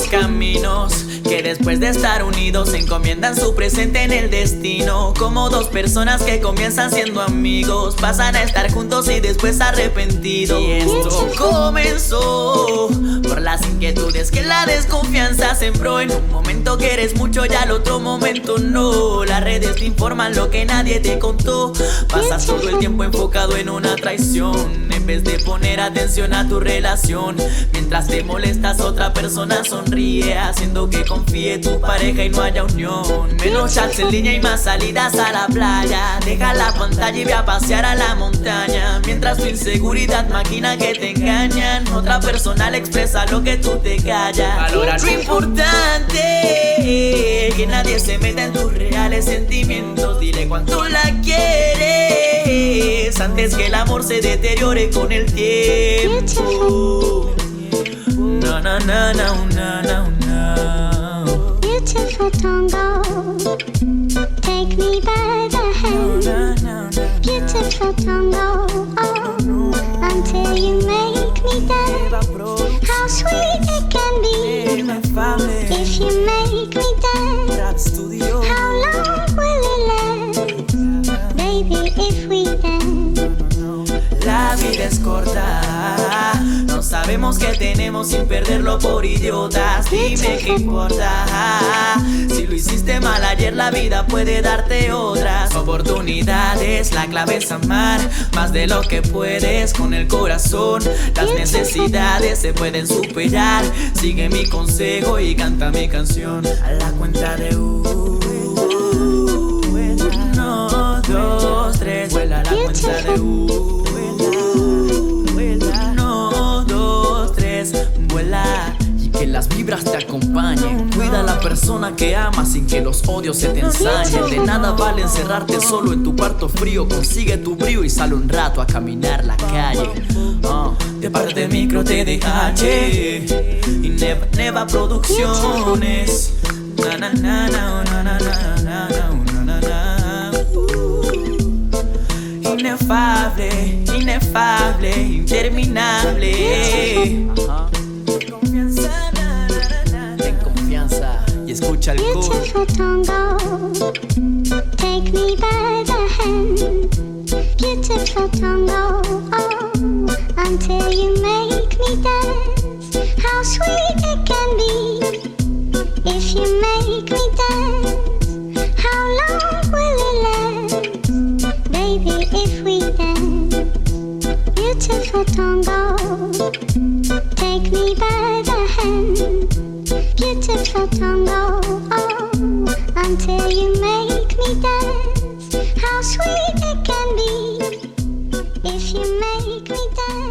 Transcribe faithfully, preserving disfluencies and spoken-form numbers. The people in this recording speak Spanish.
caminos que después de estar unidos se encomiendan su presente en el destino. Como dos personas que comienzan siendo amigos, pasan a estar juntos y después arrepentidos. Y esto comenzó por las inquietudes que la desconfianza sembró. En un momento que eres mucho y al otro momento no. Las redes te informan lo que nadie te contó. Pasas todo el tiempo enfocado en una traición en vez de poner atención a tu relación. Mientras te molestas, otra persona sonríe, haciendo que confíe tu pareja y no haya unión. Menos chats en línea y más salidas a la playa. Deja la pantalla y ve a pasear a la montaña. Mientras tu inseguridad maquina que te engañan, otra persona le expresa lo que tú te callas. Valora lo importante, que nadie se meta en tus reales sentimientos. Dile cuánto la quieres antes que el amor se deteriore con el tiempo. Na na na na na na na. Beautiful tango, take me by the hand. Beautiful tango, oh, until you make me dance. How sweet it can be if you make me dance. How long will it last, baby, if we dance? La vida es corta, no sabemos qué tenemos sin perderlo por idiotas. Dime qué importa, si lo hiciste mal ayer la vida puede darte otras oportunidades. La clave es amar más de lo que puedes con el corazón. Las necesidades se pueden superar. Sigue mi consejo y canta mi canción. A la cuenta de uno, dos, tres. Vuela a la cuenta de uno. Y que las vibras te acompañen. Cuida a la persona que amas sin que los odios se te ensañen. De nada vale encerrarte solo en tu cuarto frío. Consigue tu brío y sale un rato a caminar la calle. uh, De parte de Micro T D H y Neva, Neva Producciones. Na na na na na na na na na na. Inefable, inefable, interminable. Ajá. Ten confianza y escucha el coro. Beautiful tango, take me by the hand. Beautiful tango, oh, until you make me dance. How sweet it can be if you make me dance. How long will it last, baby, if we dance? Beautiful tango, take me by the hand. Beautiful tango, oh, until you make me dance. How sweet it can be if you make me dance.